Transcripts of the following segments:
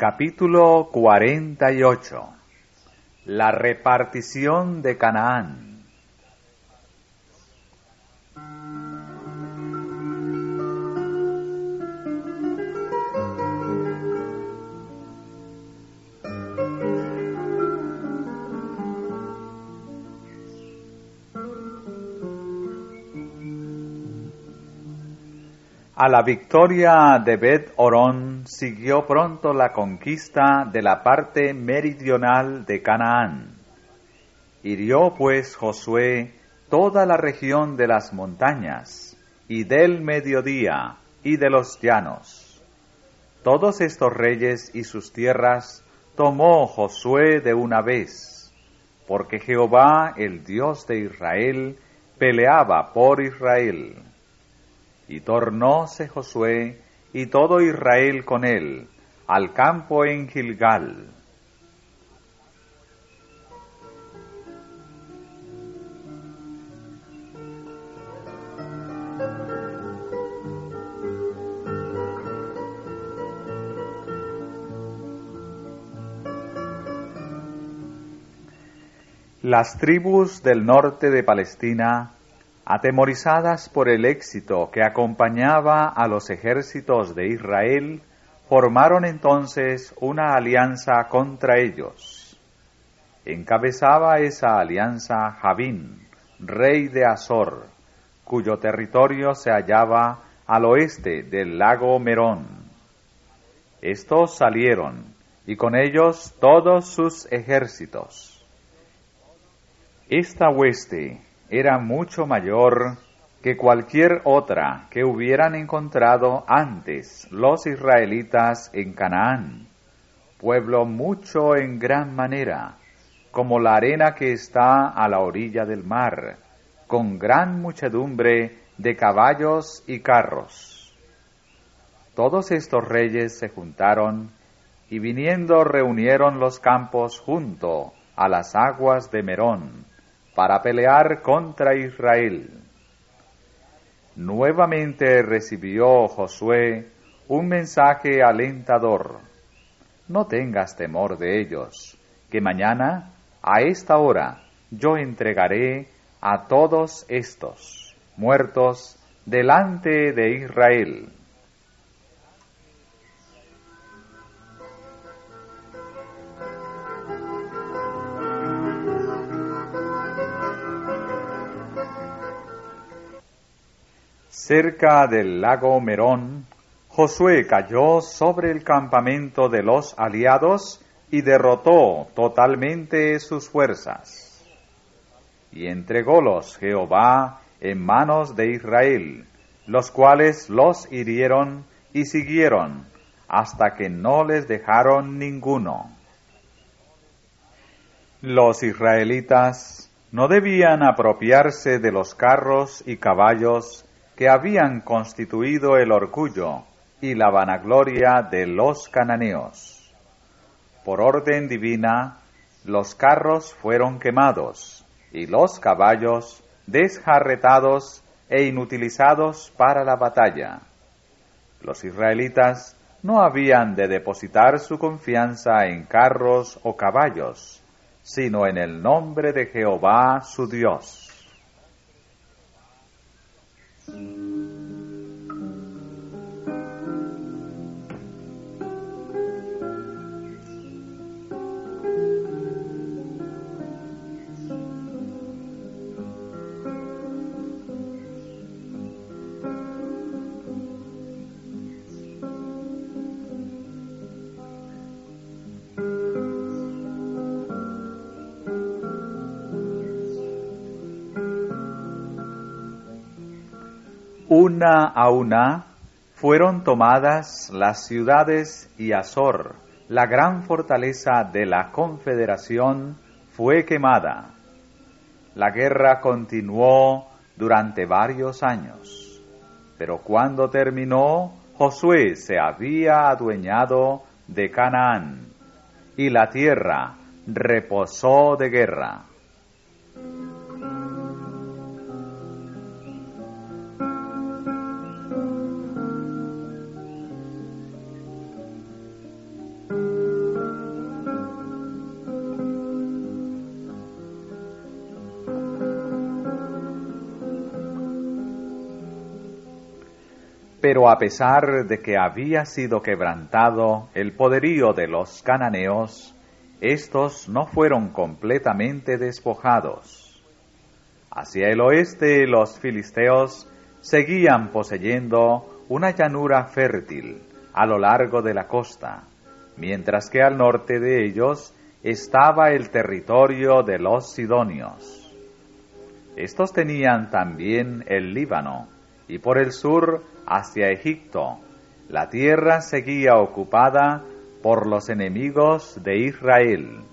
Capítulo 48. La repartición de Canaán. A la victoria de Bet-Horón siguió pronto la conquista de la parte meridional de Canaán. Hirió pues Josué toda la región de las montañas, y del mediodía, y de los llanos. Todos estos reyes y sus tierras tomó Josué de una vez, porque Jehová, el Dios de Israel, peleaba por Israel. Y tornóse Josué y todo Israel con él al campo en Gilgal. Las tribus del norte de Palestina, atemorizadas por el éxito que acompañaba a los ejércitos de Israel, formaron entonces una alianza contra ellos. Encabezaba esa alianza Javín, rey de Azor, cuyo territorio se hallaba al oeste del lago Merón. Estos salieron, y con ellos todos sus ejércitos. Esta hueste era mucho mayor que cualquier otra que hubieran encontrado antes los israelitas en Canaán, pueblo mucho en gran manera, como la arena que está a la orilla del mar, con gran muchedumbre de caballos y carros. Todos estos reyes se juntaron, y viniendo reunieron los campos junto a las aguas de Merón, para pelear contra Israel. Nuevamente recibió Josué un mensaje alentador: no tengas temor de ellos, que mañana, a esta hora, yo entregaré a todos estos muertos delante de Israel. Cerca del lago Merón, Josué cayó sobre el campamento de los aliados y derrotó totalmente sus fuerzas. Y entrególos Jehová en manos de Israel, los cuales los hirieron y siguieron, hasta que no les dejaron ninguno. Los israelitas no debían apropiarse de los carros y caballos que habían constituido el orgullo y la vanagloria de los cananeos. Por orden divina, los carros fueron quemados, y los caballos desjarretados e inutilizados para la batalla. Los israelitas no habían de depositar su confianza en carros o caballos, sino en el nombre de Jehová su Dios. Una a una fueron tomadas las ciudades y Azor, la gran fortaleza de la confederación, fue quemada. La guerra continuó durante varios años, pero cuando terminó, Josué se había adueñado de Canaán, y la tierra reposó de guerra. Pero a pesar de que había sido quebrantado el poderío de los cananeos, estos no fueron completamente despojados. Hacia el oeste los filisteos seguían poseyendo una llanura fértil a lo largo de la costa, mientras que al norte de ellos estaba el territorio de los sidonios. Estos tenían también el Líbano, y por el sur hacia Egipto, la tierra seguía ocupada por los enemigos de Israel.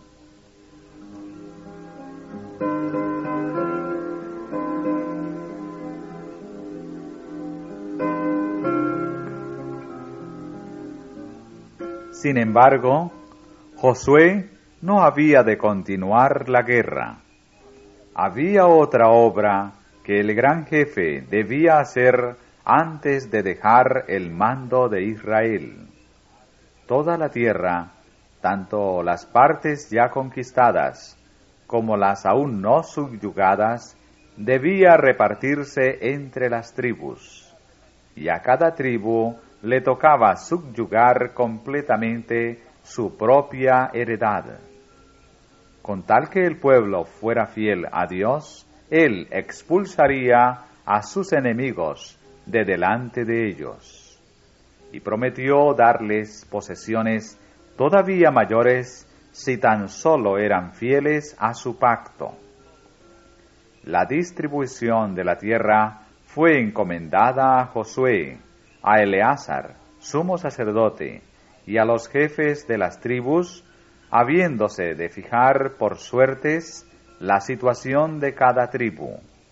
Sin embargo, Josué no había de continuar la guerra. Había otra obra que el gran jefe debía hacer antes de dejar el mando de Israel. Toda la tierra, tanto las partes ya conquistadas como las aún no subyugadas, debía repartirse entre las tribus, y a cada tribu le tocaba subyugar completamente su propia heredad. Con tal que el pueblo fuera fiel a Dios, Él expulsaría a sus enemigos de delante de ellos, y prometió darles posesiones todavía mayores si tan solo eran fieles a su pacto. La distribución de la tierra fue encomendada a Josué, a Eleazar, sumo sacerdote, y a los jefes de las tribus, habiéndose de fijar por suertes la situación de cada tribu.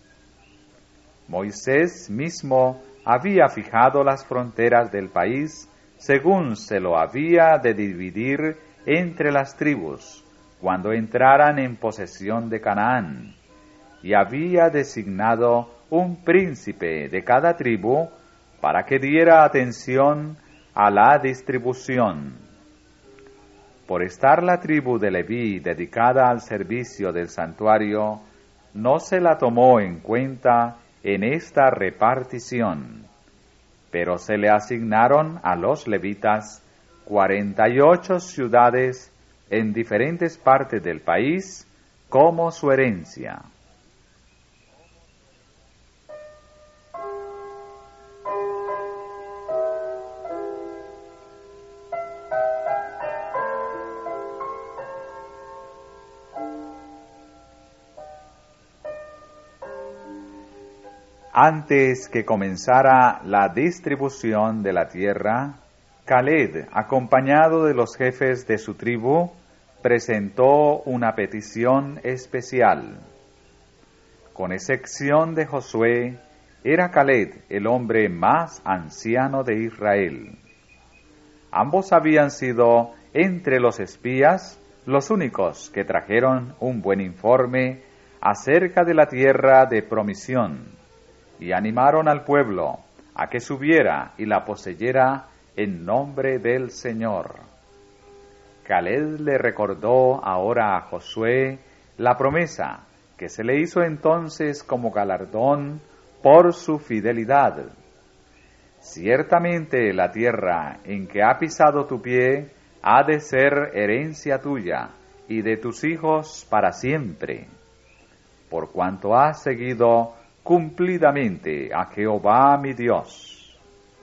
Moisés mismo había fijado las fronteras del país según se lo había de dividir entre las tribus cuando entraran en posesión de Canaán, y había designado un príncipe de cada tribu para que diera atención a la distribución. Por estar la tribu de Leví dedicada al servicio del santuario, no se la tomó en cuenta en esta repartición, pero se le asignaron a los levitas 48 ciudades en diferentes partes del país como su herencia. Antes que comenzara la distribución de la tierra, Caleb, acompañado de los jefes de su tribu, presentó una petición especial. Con excepción de Josué, era Caleb el hombre más anciano de Israel. Ambos habían sido, entre los espías, los únicos que trajeron un buen informe acerca de la tierra de promisión, y animaron al pueblo a que subiera y la poseyera en nombre del Señor. Caleb le recordó ahora a Josué la promesa que se le hizo entonces como galardón por su fidelidad. Ciertamente la tierra en que ha pisado tu pie ha de ser herencia tuya y de tus hijos para siempre, por cuanto has seguido cumplidamente a Jehová mi Dios.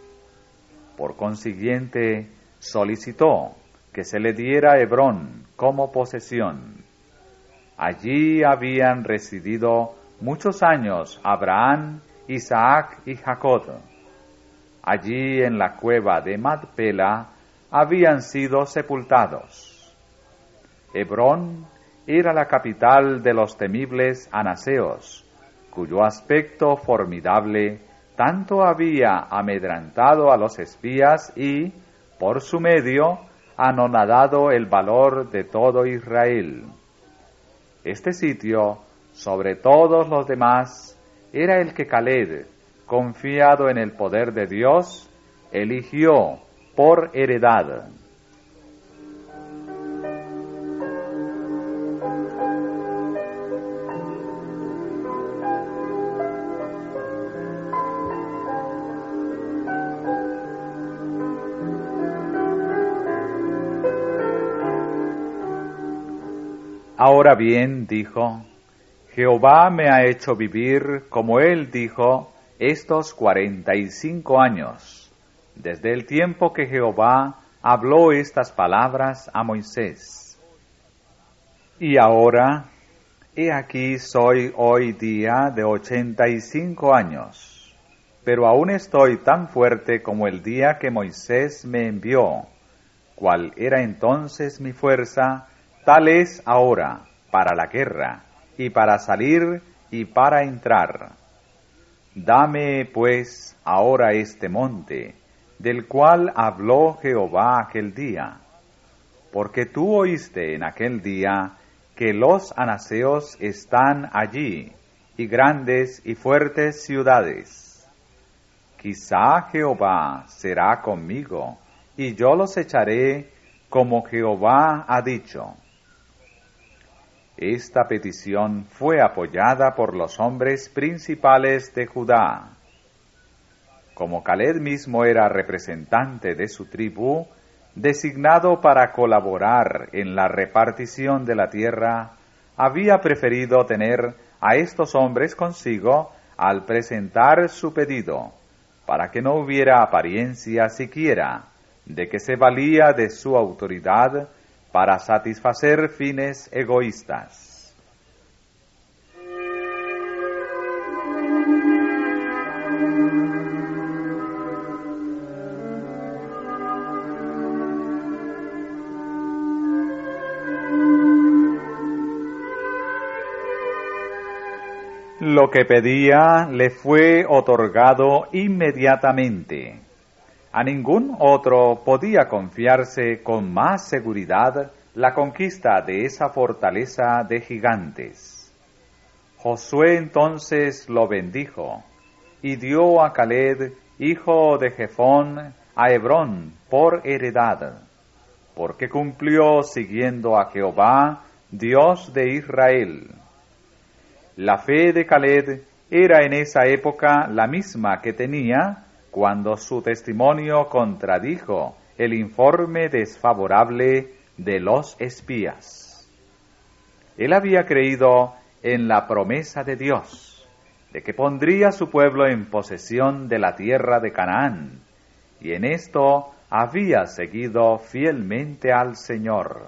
Por consiguiente, solicitó que se le diera Hebrón como posesión. Allí habían residido muchos años Abraham, Isaac y Jacob. Allí en la cueva de Macpela habían sido sepultados. Hebrón era la capital de los temibles anaseos, cuyo aspecto formidable tanto había amedrantado a los espías y, por su medio, anonadado el valor de todo Israel. Este sitio, sobre todos los demás, era el que Caleb, confiado en el poder de Dios, eligió por heredad. Ahora bien, dijo, Jehová me ha hecho vivir, como él dijo, estos 45 años, desde el tiempo que Jehová habló estas palabras a Moisés. Y ahora, he aquí soy hoy día de 85 años, pero aún estoy tan fuerte como el día que Moisés me envió. Cual era entonces mi fuerza, tal es ahora para la guerra, y para salir y para entrar. Dame, pues, ahora este monte, del cual habló Jehová aquel día, porque tú oíste en aquel día que los anaseos están allí, y grandes y fuertes ciudades. Quizá Jehová será conmigo, y yo los echaré como Jehová ha dicho. Esta petición fue apoyada por los hombres principales de Judá. Como Caleb mismo era representante de su tribu, designado para colaborar en la repartición de la tierra, había preferido tener a estos hombres consigo al presentar su pedido, para que no hubiera apariencia siquiera de que se valía de su autoridad para satisfacer fines egoístas. Lo que pedía le fue otorgado inmediatamente. A ningún otro podía confiarse con más seguridad la conquista de esa fortaleza de gigantes. Josué entonces lo bendijo y dio a Caleb, hijo de Jefón, a Hebrón por heredad, porque cumplió siguiendo a Jehová, Dios de Israel. La fe de Caleb era en esa época la misma que tenía cuando su testimonio contradijo el informe desfavorable de los espías. Él había creído en la promesa de Dios, de que pondría a su pueblo en posesión de la tierra de Canaán, y en esto había seguido fielmente al Señor.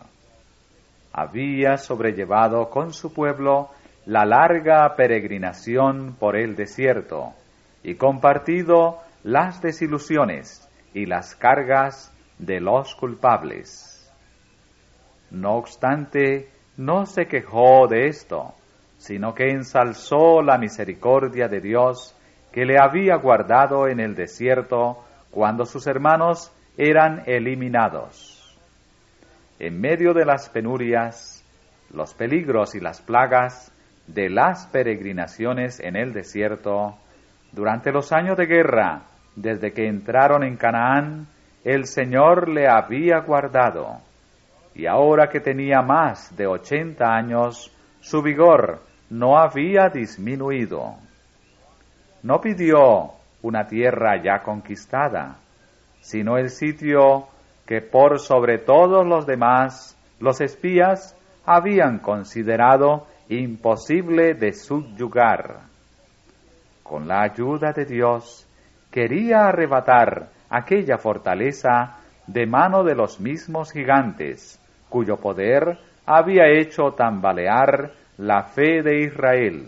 Había sobrellevado con su pueblo la larga peregrinación por el desierto, y compartido las desilusiones y las cargas de los culpables. No obstante, no se quejó de esto, sino que ensalzó la misericordia de Dios que le había guardado en el desierto cuando sus hermanos eran eliminados. En medio de las penurias, los peligros y las plagas de las peregrinaciones en el desierto, durante los años de guerra, desde que entraron en Canaán, el Señor le había guardado, y ahora que tenía más de 80 años, su vigor no había disminuido. No pidió una tierra ya conquistada, sino el sitio que por sobre todos los demás los espías habían considerado imposible de subyugar. Con la ayuda de Dios, quería arrebatar aquella fortaleza de mano de los mismos gigantes, cuyo poder había hecho tambalear la fe de Israel.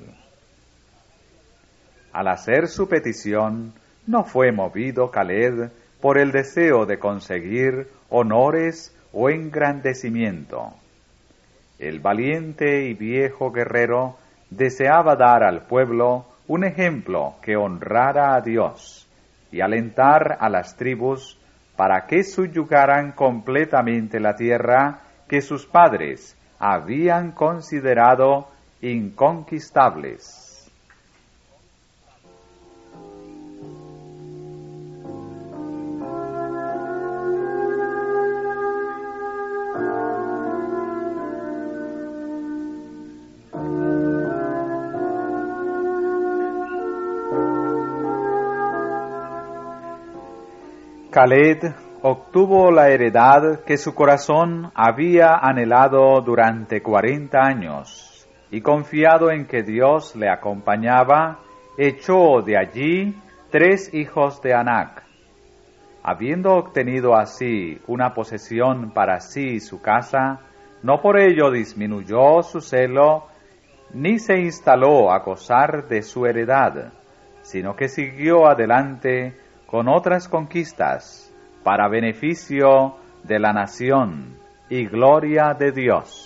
Al hacer su petición, no fue movido Caleb por el deseo de conseguir honores o engrandecimiento. El valiente y viejo guerrero deseaba dar al pueblo un ejemplo que honrara a Dios y alentar a las tribus para que subyugaran completamente la tierra que sus padres habían considerado inconquistables. Caleb obtuvo la heredad que su corazón había anhelado durante 40 años, y confiado en que Dios le acompañaba, echó de allí 3 hijos de Anac. Habiendo obtenido así una posesión para sí y su casa, no por ello disminuyó su celo, ni se instaló a gozar de su heredad, sino que siguió adelante con otras conquistas, para beneficio de la nación y gloria de Dios.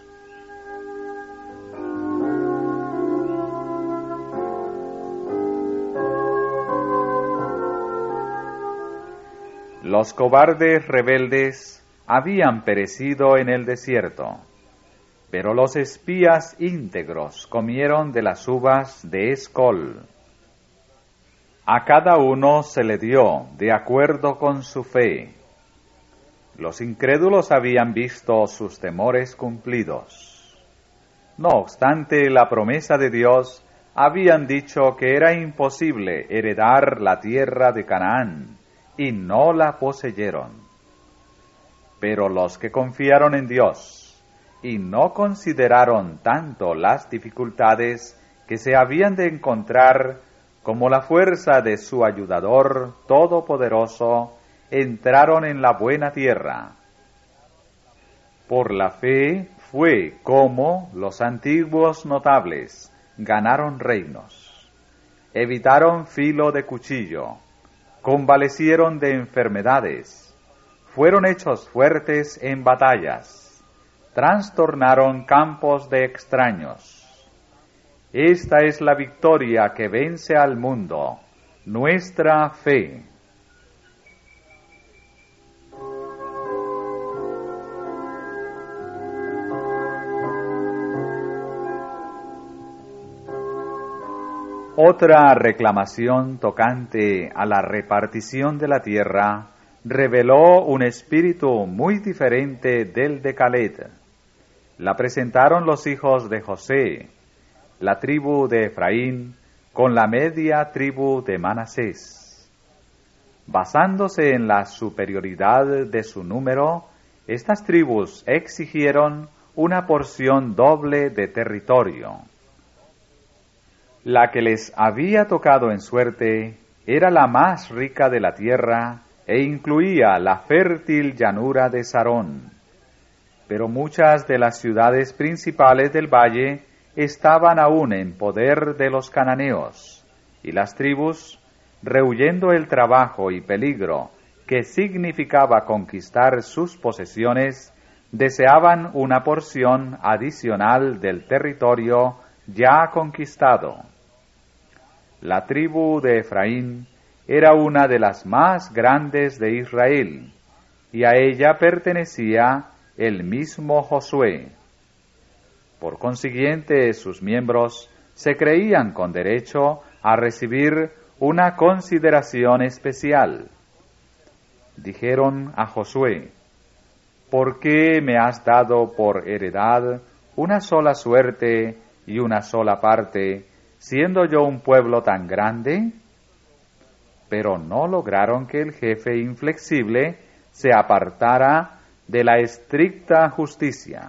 Los cobardes rebeldes habían perecido en el desierto, pero los espías íntegros comieron de las uvas de Escol. A cada uno se le dio de acuerdo con su fe. Los incrédulos habían visto sus temores cumplidos. No obstante la promesa de Dios, habían dicho que era imposible heredar la tierra de Canaán, y no la poseyeron. Pero los que confiaron en Dios, y no consideraron tanto las dificultades que se habían de encontrar, como la fuerza de su ayudador todopoderoso, entraron en la buena tierra. Por la fe fue como los antiguos notables ganaron reinos, evitaron filo de cuchillo, convalecieron de enfermedades, fueron hechos fuertes en batallas, trastornaron campos de extraños. Esta es la victoria que vence al mundo, nuestra fe. Otra reclamación tocante a la repartición de la tierra reveló un espíritu muy diferente del de Caleb. La presentaron los hijos de José, la tribu de Efraín, con la media tribu de Manasés. Basándose en la superioridad de su número, estas tribus exigieron una porción doble de territorio. La que les había tocado en suerte era la más rica de la tierra e incluía la fértil llanura de Sarón. Pero muchas de las ciudades principales del valle estaban aún en poder de los cananeos, y las tribus, rehuyendo el trabajo y peligro que significaba conquistar sus posesiones, deseaban una porción adicional del territorio ya conquistado. La tribu de Efraín era una de las más grandes de Israel, y a ella pertenecía el mismo Josué. Por consiguiente, sus miembros se creían con derecho a recibir una consideración especial. Dijeron a Josué: ¿por qué me has dado por heredad una sola suerte y una sola parte, siendo yo un pueblo tan grande? Pero no lograron que el jefe inflexible se apartara de la estricta justicia.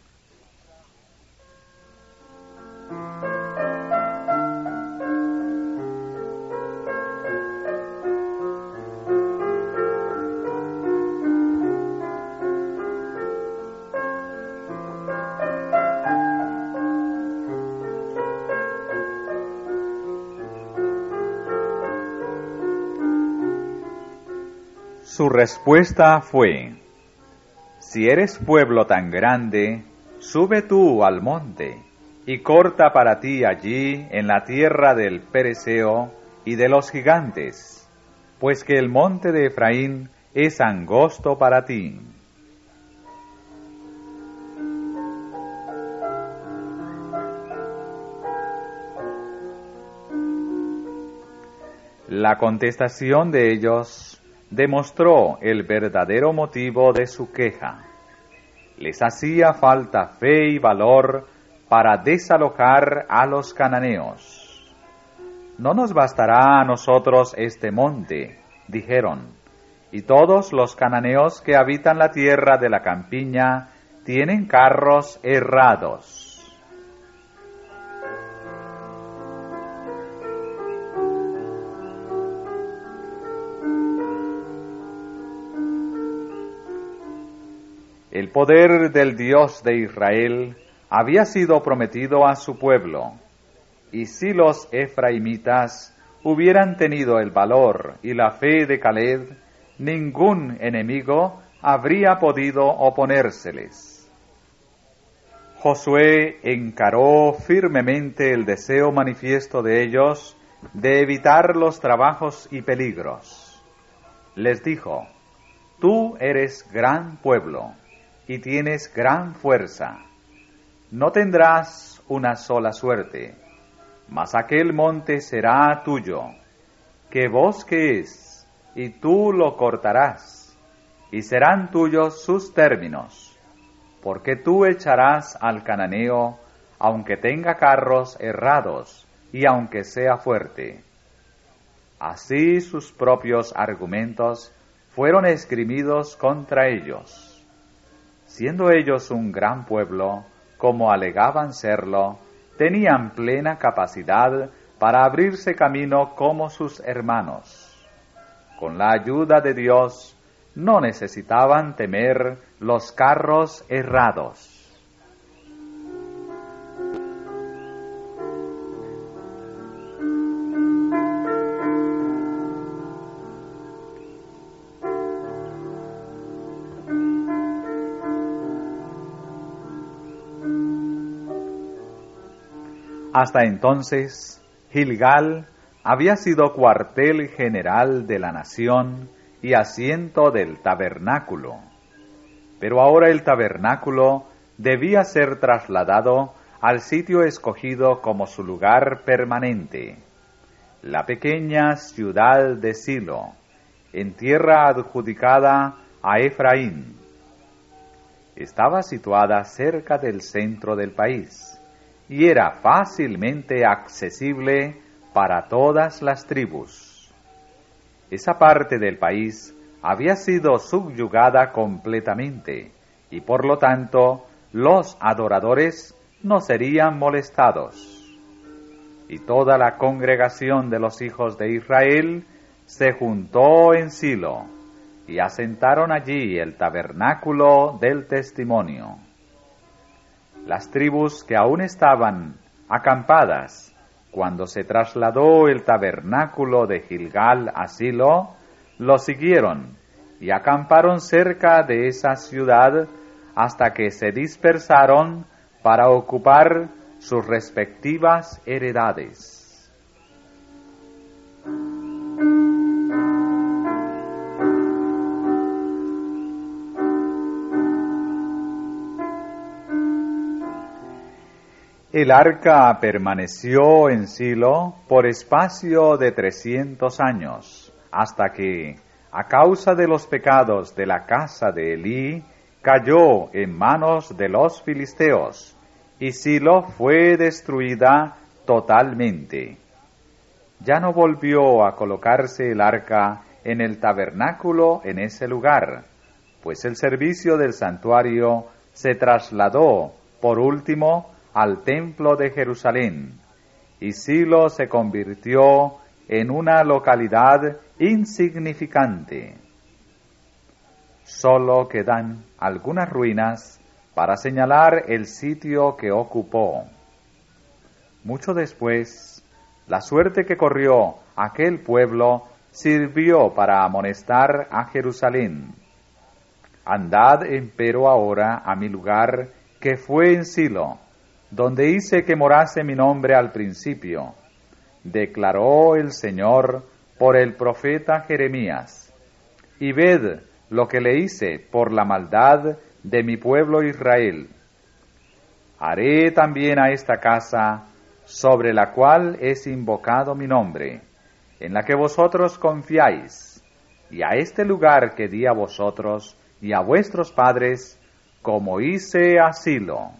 Su respuesta fue: si eres pueblo tan grande, sube tú al monte, y corta para ti allí en la tierra del Pereseo y de los gigantes, pues que el monte de Efraín es angosto para ti. La contestación de ellos demostró el verdadero motivo de su queja. Les hacía falta fe y valor para desalojar a los cananeos. No nos bastará a nosotros este monte, dijeron, y todos los cananeos que habitan la tierra de la campiña tienen carros herrados. El poder del Dios de Israel había sido prometido a su pueblo, y si los efraimitas hubieran tenido el valor y la fe de Caleb, ningún enemigo habría podido oponérseles. Josué encaró firmemente el deseo manifiesto de ellos de evitar los trabajos y peligros. Les dijo: tú eres gran pueblo y tienes gran fuerza. No tendrás una sola suerte, mas aquel monte será tuyo, que bosque es, y tú lo cortarás, y serán tuyos sus términos, porque tú echarás al cananeo, aunque tenga carros herrados, y aunque sea fuerte. Así sus propios argumentos fueron esgrimidos contra ellos. Siendo ellos un gran pueblo, como alegaban serlo, tenían plena capacidad para abrirse camino como sus hermanos. Con la ayuda de Dios, no necesitaban temer los carros herrados. Hasta entonces, Gilgal había sido cuartel general de la nación y asiento del tabernáculo. Pero ahora el tabernáculo debía ser trasladado al sitio escogido como su lugar permanente, la pequeña ciudad de Silo, en tierra adjudicada a Efraín. Estaba situada cerca del centro del país y era fácilmente accesible para todas las tribus. Esa parte del país había sido subyugada completamente, y por lo tanto los adoradores no serían molestados. Y toda la congregación de los hijos de Israel se juntó en Silo, y asentaron allí el tabernáculo del testimonio. Las tribus que aún estaban acampadas cuando se trasladó el tabernáculo de Gilgal a Silo, lo siguieron y acamparon cerca de esa ciudad hasta que se dispersaron para ocupar sus respectivas heredades. El arca permaneció en Silo por espacio de 300 años, hasta que, a causa de los pecados de la casa de Elí, cayó en manos de los filisteos, y Silo fue destruida totalmente. Ya no volvió a colocarse el arca en el tabernáculo en ese lugar, pues el servicio del santuario se trasladó, por último, al templo de Jerusalén, y Silo se convirtió en una localidad insignificante. Solo quedan algunas ruinas para señalar el sitio que ocupó. Mucho después, la suerte que corrió aquel pueblo sirvió para amonestar a Jerusalén. Andad empero ahora a mi lugar que fue en Silo, donde hice que morase mi nombre al principio, declaró el Señor por el profeta Jeremías, y ved lo que le hice por la maldad de mi pueblo Israel. Haré también a esta casa, sobre la cual es invocado mi nombre, en la que vosotros confiáis, y a este lugar que di a vosotros y a vuestros padres, como hice a Silo.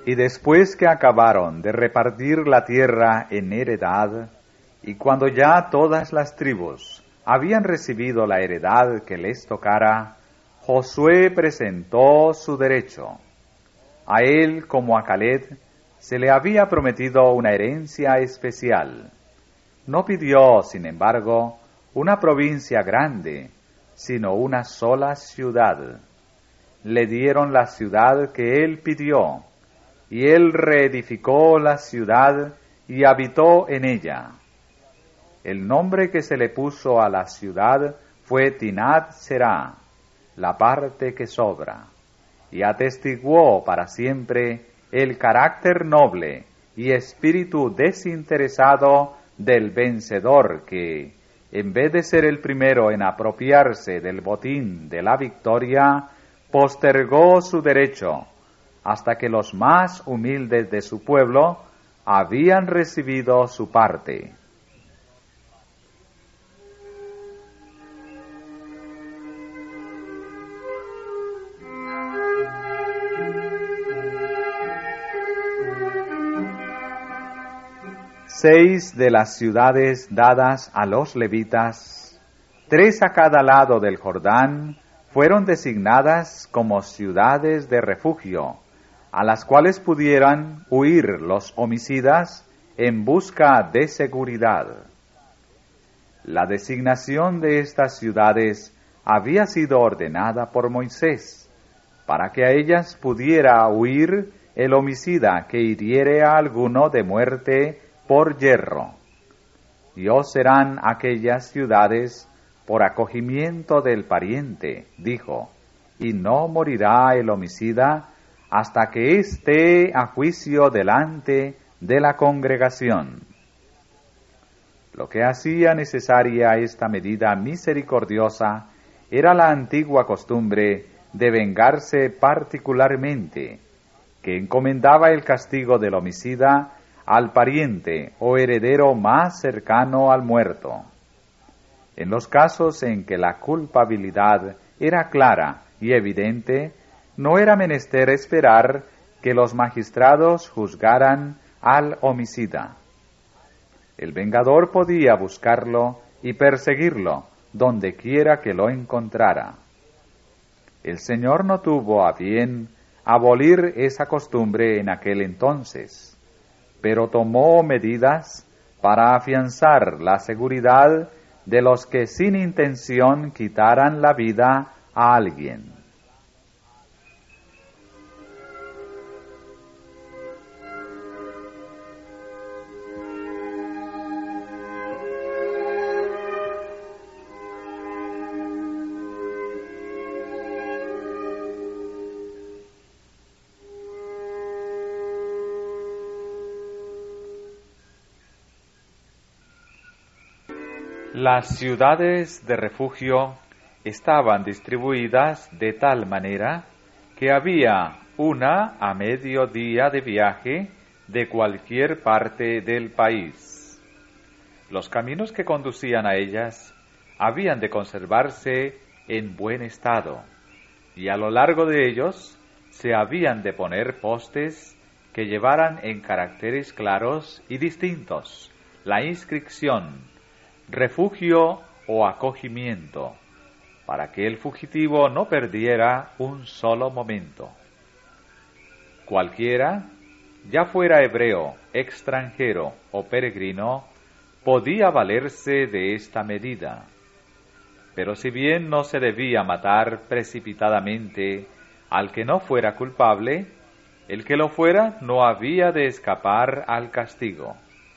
Y después que acabaron de repartir la tierra en heredad, y cuando ya todas las tribus habían recibido la heredad que les tocara, Josué presentó su derecho. A él, como a Caleb, se le había prometido una herencia especial. No pidió, sin embargo, una provincia grande, sino una sola ciudad. Le dieron la ciudad que él pidió, y él reedificó la ciudad y habitó en ella. El nombre que se le puso a la ciudad fue Tinat Será, la parte que sobra, y atestiguó para siempre el carácter noble y espíritu desinteresado del vencedor que, en vez de ser el primero en apropiarse del botín de la victoria, postergó su derecho hasta que los más humildes de su pueblo habían recibido su parte. Seis de las ciudades dadas a los levitas, 3 a cada lado del Jordán, fueron designadas como ciudades de refugio, a las cuales pudieran huir los homicidas en busca de seguridad. La designación de estas ciudades había sido ordenada por Moisés, para que a ellas pudiera huir el homicida que hiriere a alguno de muerte por yerro. Y os serán aquellas ciudades por acogimiento del pariente, dijo, y no morirá el homicida hasta que esté a juicio delante de la congregación. Lo que hacía necesaria esta medida misericordiosa era la antigua costumbre de vengarse particularmente, que encomendaba el castigo del homicida al pariente o heredero más cercano al muerto. En los casos en que la culpabilidad era clara y evidente, no era menester esperar que los magistrados juzgaran al homicida. El vengador podía buscarlo y perseguirlo donde quiera que lo encontrara. El Señor no tuvo a bien abolir esa costumbre en aquel entonces, pero tomó medidas para afianzar la seguridad de los que sin intención quitaran la vida a alguien. Las ciudades de refugio estaban distribuidas de tal manera que había una a medio día de viaje de cualquier parte del país. Los caminos que conducían a ellas habían de conservarse en buen estado, y a lo largo de ellos se habían de poner postes que llevaran en caracteres claros y distintos la inscripción refugio o acogimiento, para que el fugitivo no perdiera un solo momento. Cualquiera, ya fuera hebreo, extranjero o peregrino, podía valerse de esta medida. Pero si bien no se debía matar precipitadamente al que no fuera culpable, el que lo fuera no había de escapar al castigo.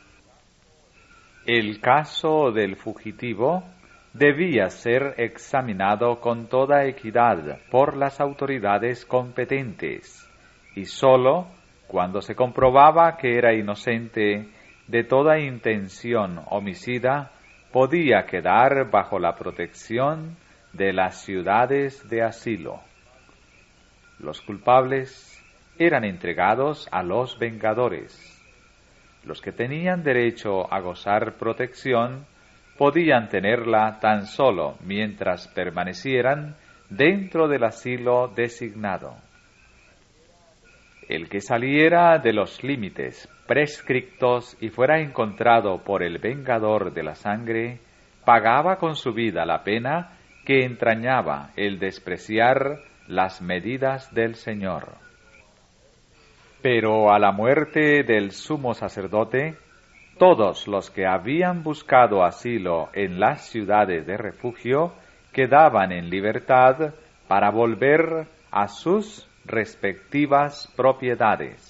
El caso del fugitivo debía ser examinado con toda equidad por las autoridades competentes, y sólo cuando se comprobaba que era inocente de toda intención homicida, podía quedar bajo la protección de las ciudades de asilo. Los culpables eran entregados a los vengadores. Los que tenían derecho a gozar protección podían tenerla tan solo mientras permanecieran dentro del asilo designado. El que saliera de los límites prescriptos y fuera encontrado por el vengador de la sangre, pagaba con su vida la pena que entrañaba el despreciar las medidas del Señor. Pero a la muerte del sumo sacerdote, todos los que habían buscado asilo en las ciudades de refugio quedaban en libertad para volver a sus respectivas propiedades.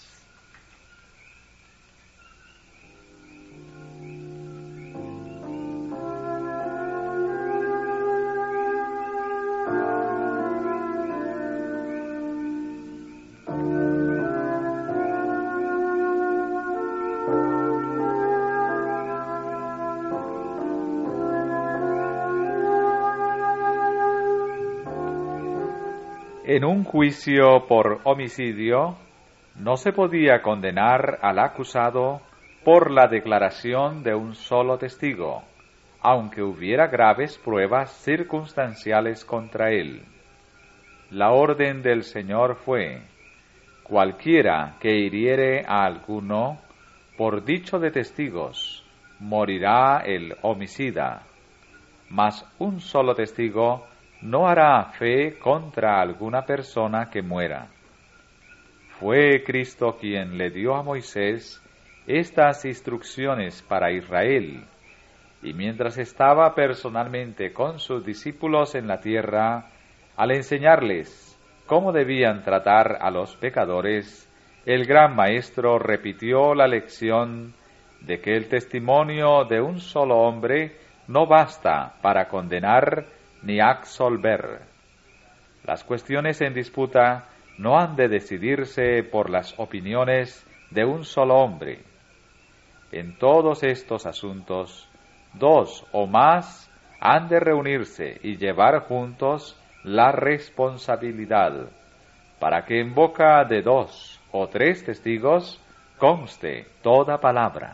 En un juicio por homicidio, no se podía condenar al acusado por la declaración de un solo testigo, aunque hubiera graves pruebas circunstanciales contra él. La orden del Señor fue: cualquiera que hiriere a alguno, por dicho de testigos, morirá el homicida, mas un solo testigo no hará fe contra alguna persona que muera. Fue Cristo quien le dio a Moisés estas instrucciones para Israel, y mientras estaba personalmente con sus discípulos en la tierra, al enseñarles cómo debían tratar a los pecadores, el gran Maestro repitió la lección de que el testimonio de un solo hombre no basta para condenar ni absolver. Las cuestiones en disputa no han de decidirse por las opiniones de un solo hombre. En todos estos asuntos, dos o más han de reunirse y llevar juntos la responsabilidad, para que en boca de dos o tres testigos conste toda palabra.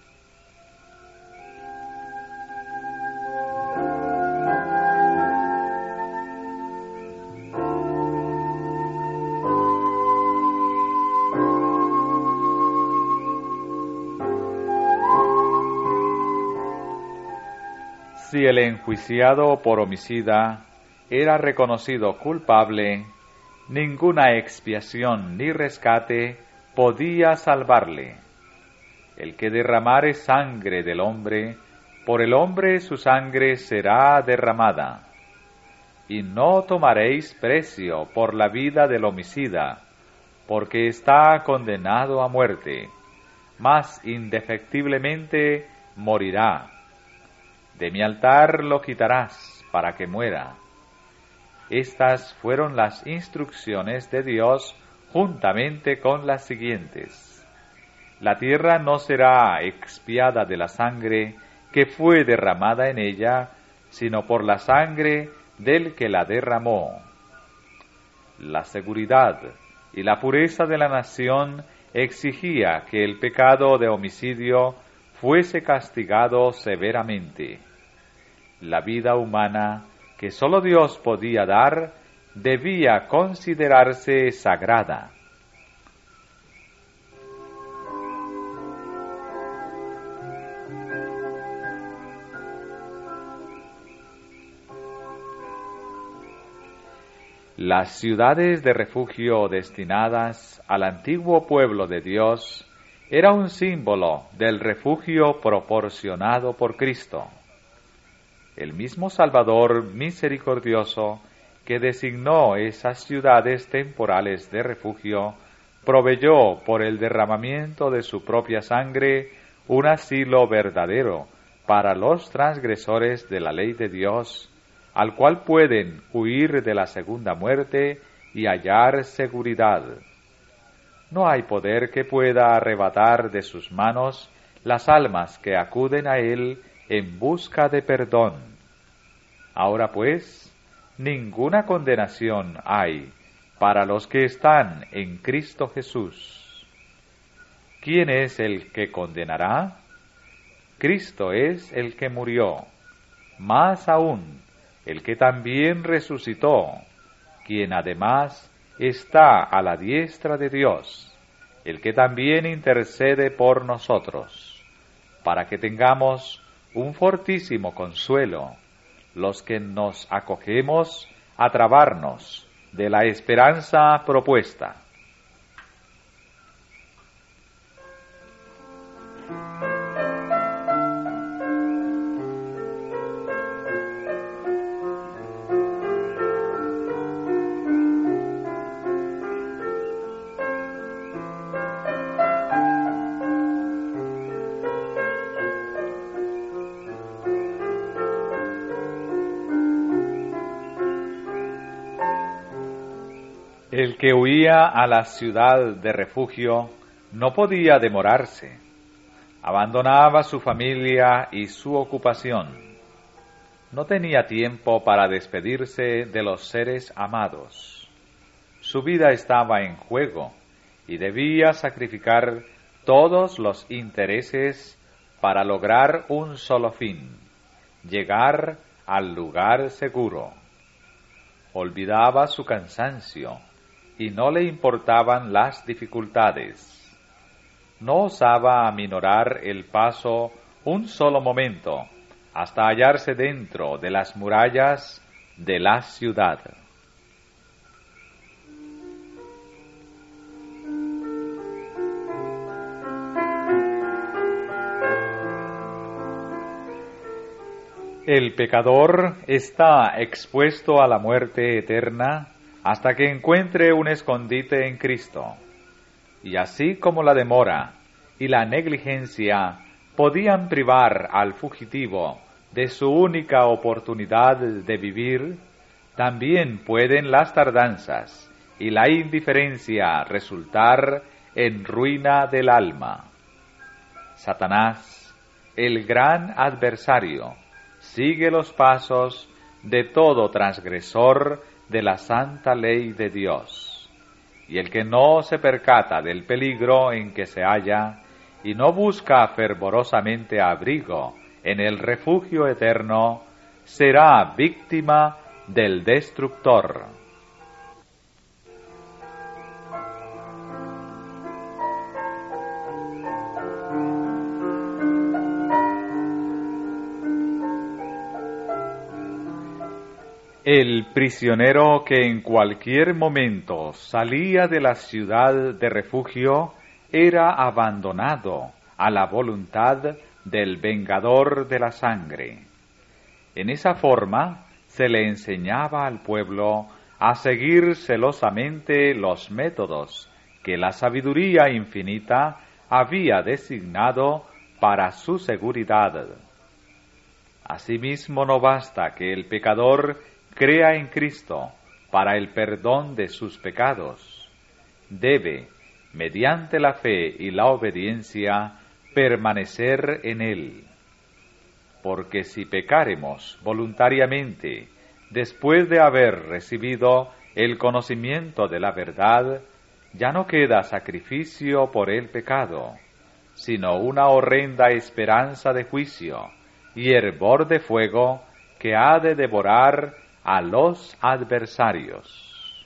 Si el enjuiciado por homicida era reconocido culpable, ninguna expiación ni rescate podía salvarle. El que derramare sangre del hombre, por el hombre su sangre será derramada. Y no tomaréis precio por la vida del homicida, porque está condenado a muerte, mas indefectiblemente morirá. De mi altar lo quitarás para que muera. Estas fueron las instrucciones de Dios juntamente con las siguientes: la tierra no será expiada de la sangre que fue derramada en ella, sino por la sangre del que la derramó. La seguridad y la pureza de la nación exigía que el pecado de homicidio fuese castigado severamente. La vida humana que sólo Dios podía dar debía considerarse sagrada. Las ciudades de refugio destinadas al antiguo pueblo de Dios era un símbolo del refugio proporcionado por Cristo. El mismo Salvador misericordioso que designó esas ciudades temporales de refugio, proveyó por el derramamiento de su propia sangre un asilo verdadero para los transgresores de la ley de Dios, al cual pueden huir de la segunda muerte y hallar seguridad. No hay poder que pueda arrebatar de sus manos las almas que acuden a Él en busca de perdón. Ahora pues, ninguna condenación hay para los que están en Cristo Jesús. ¿Quién es el que condenará? Cristo es el que murió, más aún, el que también resucitó, quien además está a la diestra de Dios, el que también intercede por nosotros, para que tengamos un fortísimo consuelo, los que nos acogemos a trabarnos de la esperanza propuesta. El que huía a la ciudad de refugio no podía demorarse. Abandonaba su familia y su ocupación. No tenía tiempo para despedirse de los seres amados. Su vida estaba en juego y debía sacrificar todos los intereses para lograr un solo fin: llegar al lugar seguro. Olvidaba su cansancio y no le importaban las dificultades. No osaba aminorar el paso un solo momento hasta hallarse dentro de las murallas de la ciudad. El pecador está expuesto a la muerte eterna hasta que encuentre un escondite en Cristo. Y así como la demora y la negligencia podían privar al fugitivo de su única oportunidad de vivir, también pueden las tardanzas y la indiferencia resultar en ruina del alma. Satanás, el gran adversario, sigue los pasos de todo transgresor de la santa ley de Dios, y el que no se percata del peligro en que se halla y no busca fervorosamente abrigo en el refugio eterno, será víctima del destructor. El prisionero que en cualquier momento salía de la ciudad de refugio era abandonado a la voluntad del vengador de la sangre. En esa forma se le enseñaba al pueblo a seguir celosamente los métodos que la sabiduría infinita había designado para su seguridad. Asimismo, no basta que el pecador crea en Cristo para el perdón de sus pecados. Debe, mediante la fe y la obediencia, permanecer en Él. Porque si pecáremos voluntariamente, después de haber recibido el conocimiento de la verdad, ya no queda sacrificio por el pecado, sino una horrenda esperanza de juicio y hervor de fuego que ha de devorar a los adversarios.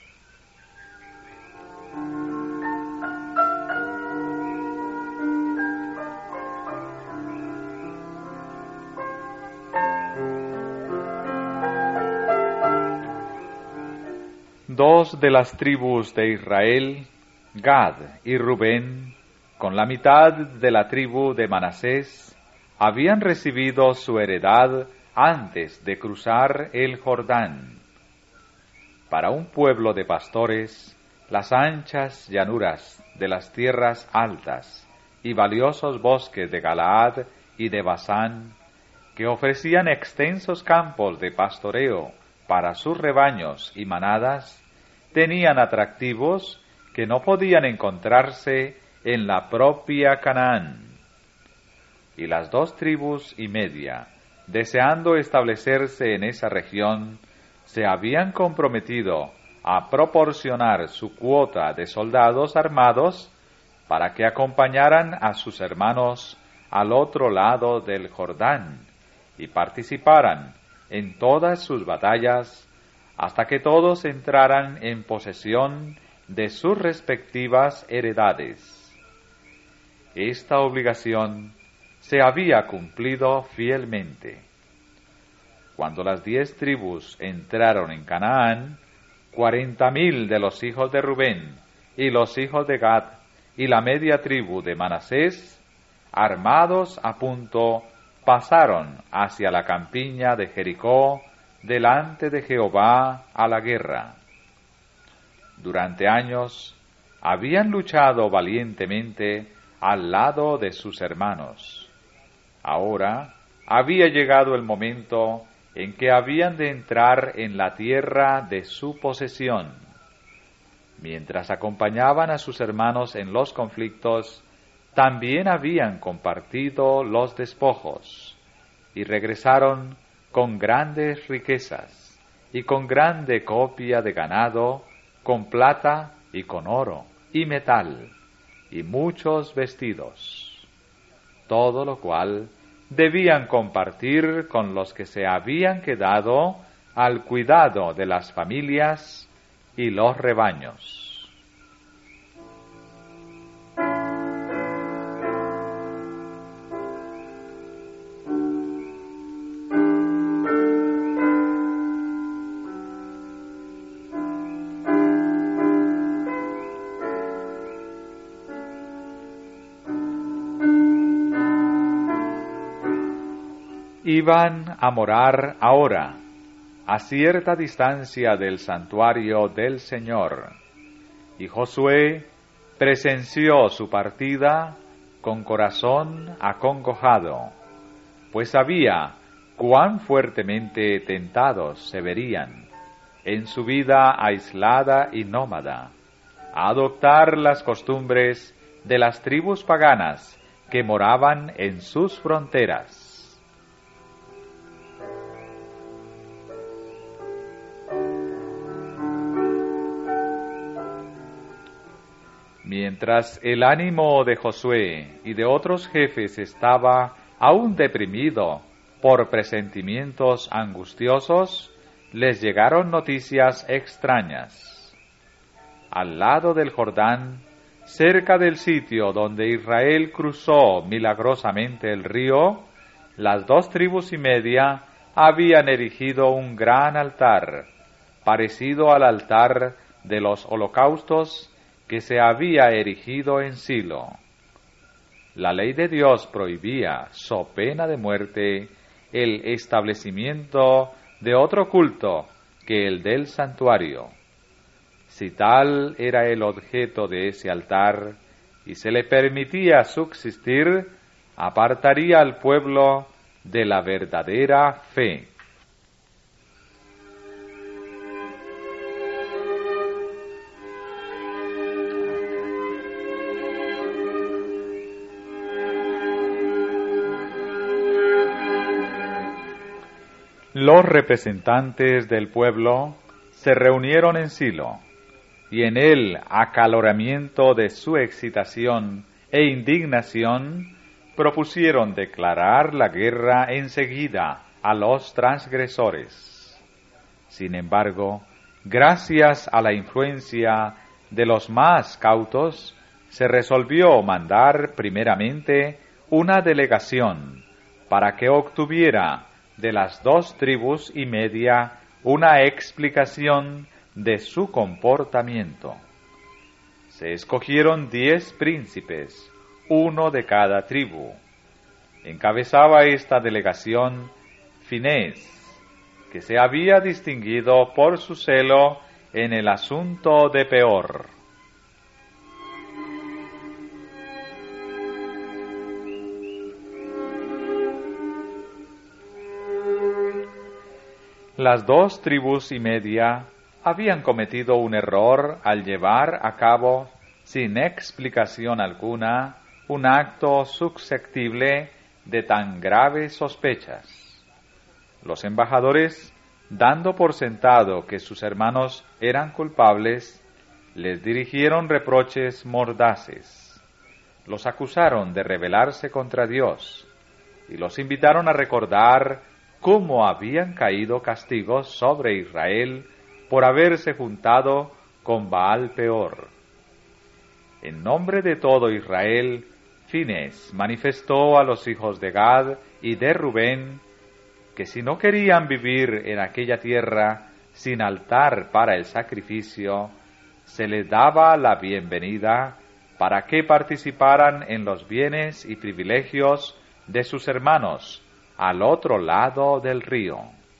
Dos de las tribus de Israel, Gad y Rubén, con la mitad de la tribu de Manasés, habían recibido su heredad antes de cruzar el Jordán. Para un pueblo de pastores, las anchas llanuras de las tierras altas y valiosos bosques de Galaad y de Basán, que ofrecían extensos campos de pastoreo para sus rebaños y manadas, tenían atractivos que no podían encontrarse en la propia Canaán. Y las 2 tribus y media, deseando establecerse en esa región, se habían comprometido a proporcionar su cuota de soldados armados para que acompañaran a sus hermanos al otro lado del Jordán y participaran en todas sus batallas hasta que todos entraran en posesión de sus respectivas heredades. esta obligación se había cumplido fielmente. Cuando las 10 tribus entraron en Canaán, 40,000 de los hijos de Rubén y los hijos de Gad y la media tribu de Manasés, armados a punto, pasaron hacia la campiña de Jericó delante de Jehová a la guerra. Durante años habían luchado valientemente al lado de sus hermanos. Ahora había llegado el momento en que habían de entrar en la tierra de su posesión. Mientras acompañaban a sus hermanos en los conflictos, también habían compartido los despojos y regresaron con grandes riquezas y con grande copia de ganado, con plata y con oro y metal y muchos vestidos, todo lo cual debían compartir con los que se habían quedado al cuidado de las familias y los rebaños. Iban a morar ahora, a cierta distancia del santuario del Señor, y Josué presenció su partida con corazón acongojado, pues sabía cuán fuertemente tentados se verían, en su vida aislada y nómada, a adoptar las costumbres de las tribus paganas que moraban en sus fronteras. Mientras el ánimo de Josué y de otros jefes estaba aún deprimido por presentimientos angustiosos, les llegaron noticias extrañas. Al lado del Jordán, cerca del sitio donde Israel cruzó milagrosamente el río, las 2 tribus y media habían erigido un gran altar, parecido al altar de los holocaustos que se había erigido en Silo. La ley de Dios prohibía, so pena de muerte, el establecimiento de otro culto que el del santuario. Si tal era el objeto de ese altar y se le permitía subsistir, apartaría al pueblo de la verdadera fe. Los representantes del pueblo se reunieron en Silo, y en el acaloramiento de su excitación e indignación propusieron declarar la guerra enseguida a los transgresores. Sin embargo, gracias a la influencia de los más cautos, se resolvió mandar primeramente una delegación para que obtuviera de las 2 tribus y media una explicación de su comportamiento. Se escogieron 10 príncipes, uno de cada tribu. Encabezaba esta delegación Finés, que se había distinguido por su celo en el asunto de Peor. Las 2 tribus y media habían cometido un error al llevar a cabo, sin explicación alguna, un acto susceptible de tan graves sospechas. Los embajadores, dando por sentado que sus hermanos eran culpables, les dirigieron reproches mordaces. Los acusaron de rebelarse contra Dios y los invitaron a recordar cómo habían caído castigos sobre Israel por haberse juntado con Baal Peor. En nombre de todo Israel, Fines manifestó a los hijos de Gad y de Rubén que si no querían vivir en aquella tierra sin altar para el sacrificio, se les daba la bienvenida para que participaran en los bienes y privilegios de sus hermanos al otro lado del río.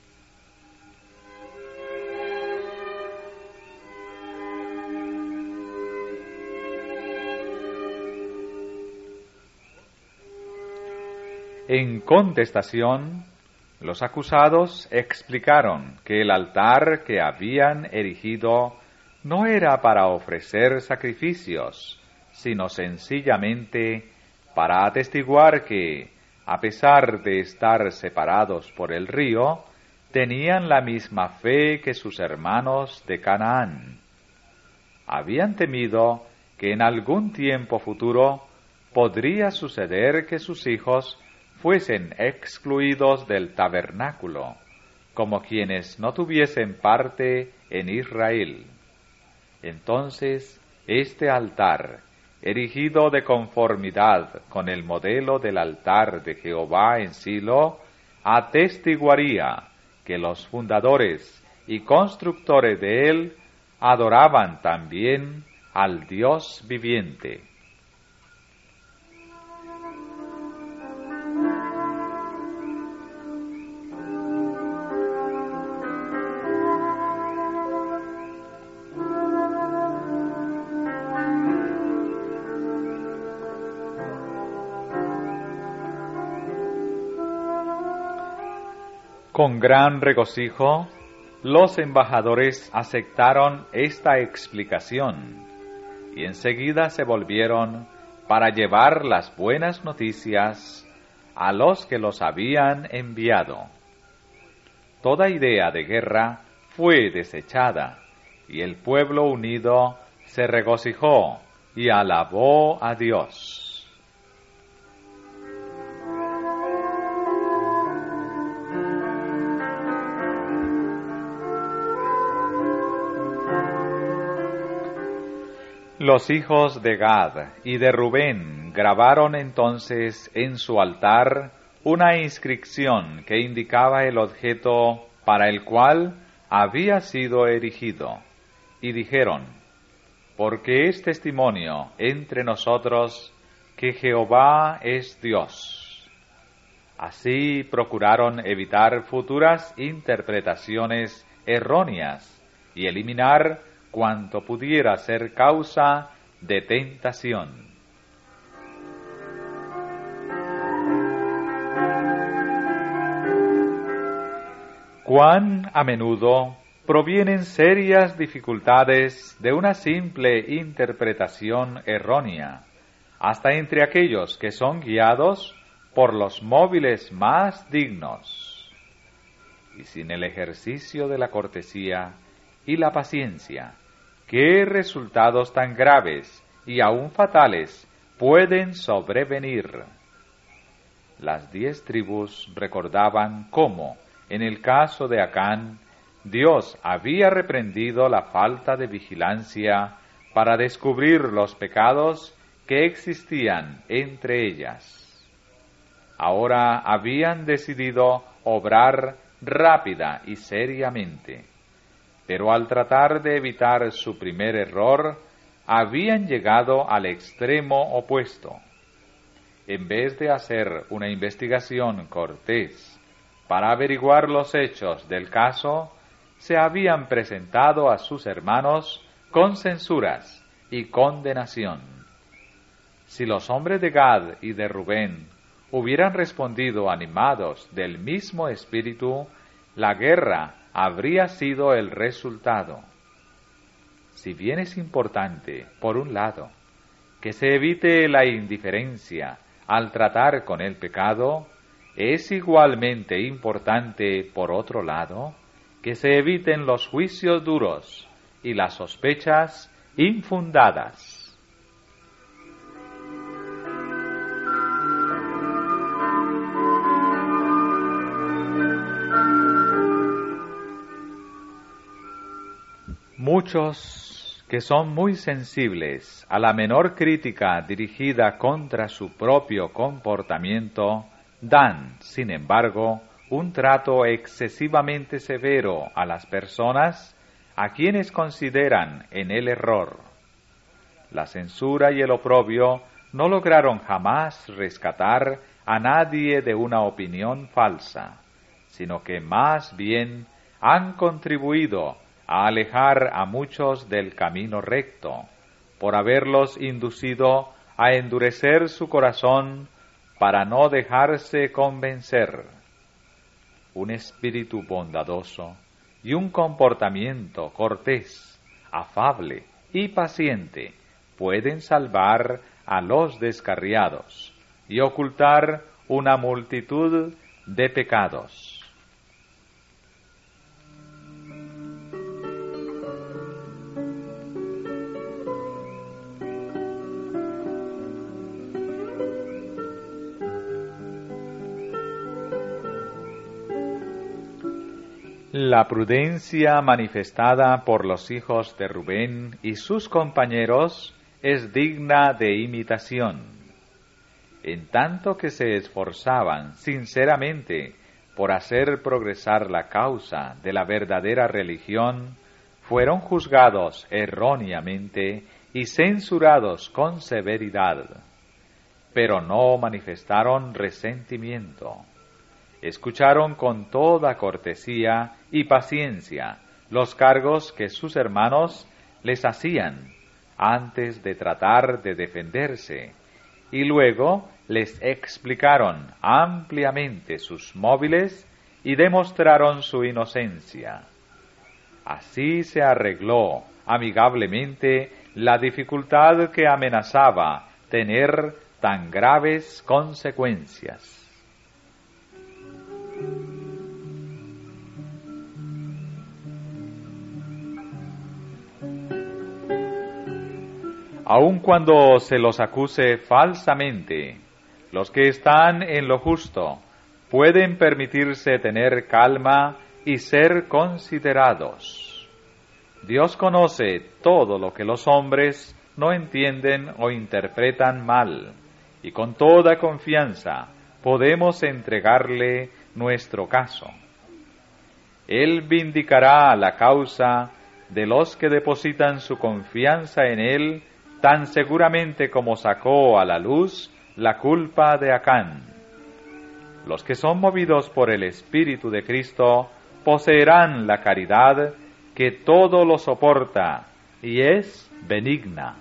En contestación, los acusados explicaron que el altar que habían erigido no era para ofrecer sacrificios, sino sencillamente para atestiguar que, a pesar de estar separados por el río, tenían la misma fe que sus hermanos de Canaán. Habían temido que en algún tiempo futuro podría suceder que sus hijos fuesen excluidos del tabernáculo, como quienes no tuviesen parte en Israel. Entonces, este altar, erigido de conformidad con el modelo del altar de Jehová en Silo, atestiguaría que los fundadores y constructores de él adoraban también al Dios viviente. Con gran regocijo, los embajadores aceptaron esta explicación y enseguida se volvieron para llevar las buenas noticias a los que los habían enviado. Toda idea de guerra fue desechada y el pueblo unido se regocijó y alabó a Dios. Los hijos de Gad y de Rubén grabaron entonces en su altar una inscripción que indicaba el objeto para el cual había sido erigido, y dijeron: porque es testimonio entre nosotros que Jehová es Dios. Así procuraron evitar futuras interpretaciones erróneas y eliminar cuanto pudiera ser causa de tentación. Cuán a menudo provienen serias dificultades de una simple interpretación errónea, hasta entre aquellos que son guiados por los móviles más dignos. Y sin el ejercicio de la cortesía y la paciencia, ¿qué resultados tan graves y aún fatales pueden sobrevenir? Las 10 tribus recordaban cómo, en el caso de Acán, Dios había reprendido la falta de vigilancia para descubrir los pecados que existían entre ellas. Ahora habían decidido obrar rápida y seriamente, pero al tratar de evitar su primer error, habían llegado al extremo opuesto. En vez de hacer una investigación cortés para averiguar los hechos del caso, se habían presentado a sus hermanos con censuras y condenación. Si los hombres de Gad y de Rubén hubieran respondido animados del mismo espíritu, la guerra habría sido el resultado. Si bien es importante, por un lado, que se evite la indiferencia al tratar con el pecado, es igualmente importante, por otro lado, que se eviten los juicios duros y las sospechas infundadas. Muchos que son muy sensibles a la menor crítica dirigida contra su propio comportamiento, dan, sin embargo, un trato excesivamente severo a las personas a quienes consideran en el error. La censura y el oprobio no lograron jamás rescatar a nadie de una opinión falsa, sino que más bien han contribuido a alejar a muchos del camino recto, por haberlos inducido a endurecer su corazón para no dejarse convencer. Un espíritu bondadoso y un comportamiento cortés, afable y paciente pueden salvar a los descarriados y ocultar una multitud de pecados. La prudencia manifestada por los hijos de Rubén y sus compañeros es digna de imitación. En tanto que se esforzaban sinceramente por hacer progresar la causa de la verdadera religión, fueron juzgados erróneamente y censurados con severidad, pero no manifestaron resentimiento. Escucharon con toda cortesía y paciencia los cargos que sus hermanos les hacían antes de tratar de defenderse, y luego les explicaron ampliamente sus móviles y demostraron su inocencia. Así se arregló amigablemente la dificultad que amenazaba tener tan graves consecuencias. Aun cuando se los acuse falsamente, los que están en lo justo pueden permitirse tener calma y ser considerados. Dios conoce todo lo que los hombres no entienden o interpretan mal, y con toda confianza podemos entregarle nuestro caso. Él vindicará la causa de los que depositan su confianza en Él, tan seguramente como sacó a la luz la culpa de Acán. Los que son movidos por el Espíritu de Cristo poseerán la caridad que todo lo soporta y es benigna.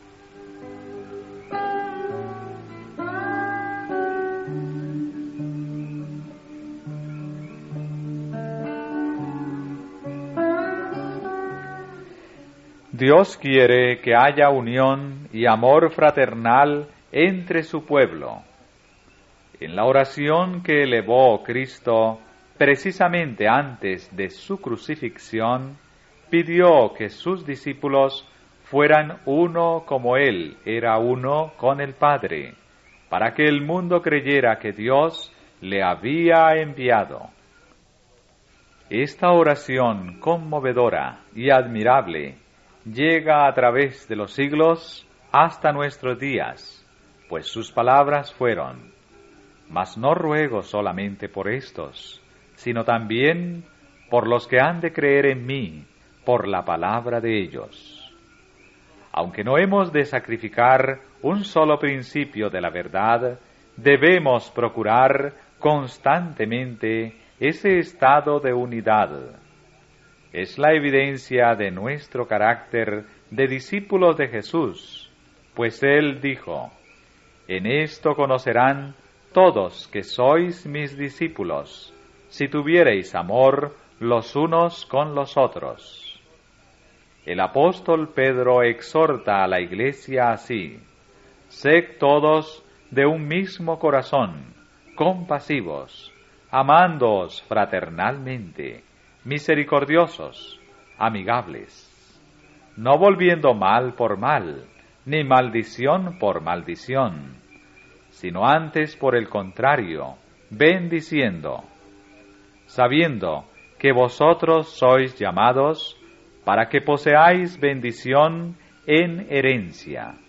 Dios quiere que haya unión y amor fraternal entre su pueblo. En la oración que elevó Cristo precisamente antes de su crucifixión, pidió que sus discípulos fueran uno como Él era uno con el Padre, para que el mundo creyera que Dios le había enviado. Esta oración conmovedora y admirable llega a través de los siglos hasta nuestros días, pues sus palabras fueron: mas no ruego solamente por estos, sino también por los que han de creer en mí, por la palabra de ellos. Aunque no hemos de sacrificar un solo principio de la verdad, debemos procurar constantemente ese estado de unidad. Es la evidencia de nuestro carácter de discípulos de Jesús, pues Él dijo: en esto conocerán todos que sois mis discípulos, si tuviereis amor los unos con los otros. El apóstol Pedro exhorta a la Iglesia así: sed todos de un mismo corazón, compasivos, amándoos fraternalmente, misericordiosos, amigables, no volviendo mal por mal, ni maldición por maldición, sino antes por el contrario, bendiciendo, sabiendo que vosotros sois llamados para que poseáis bendición en herencia.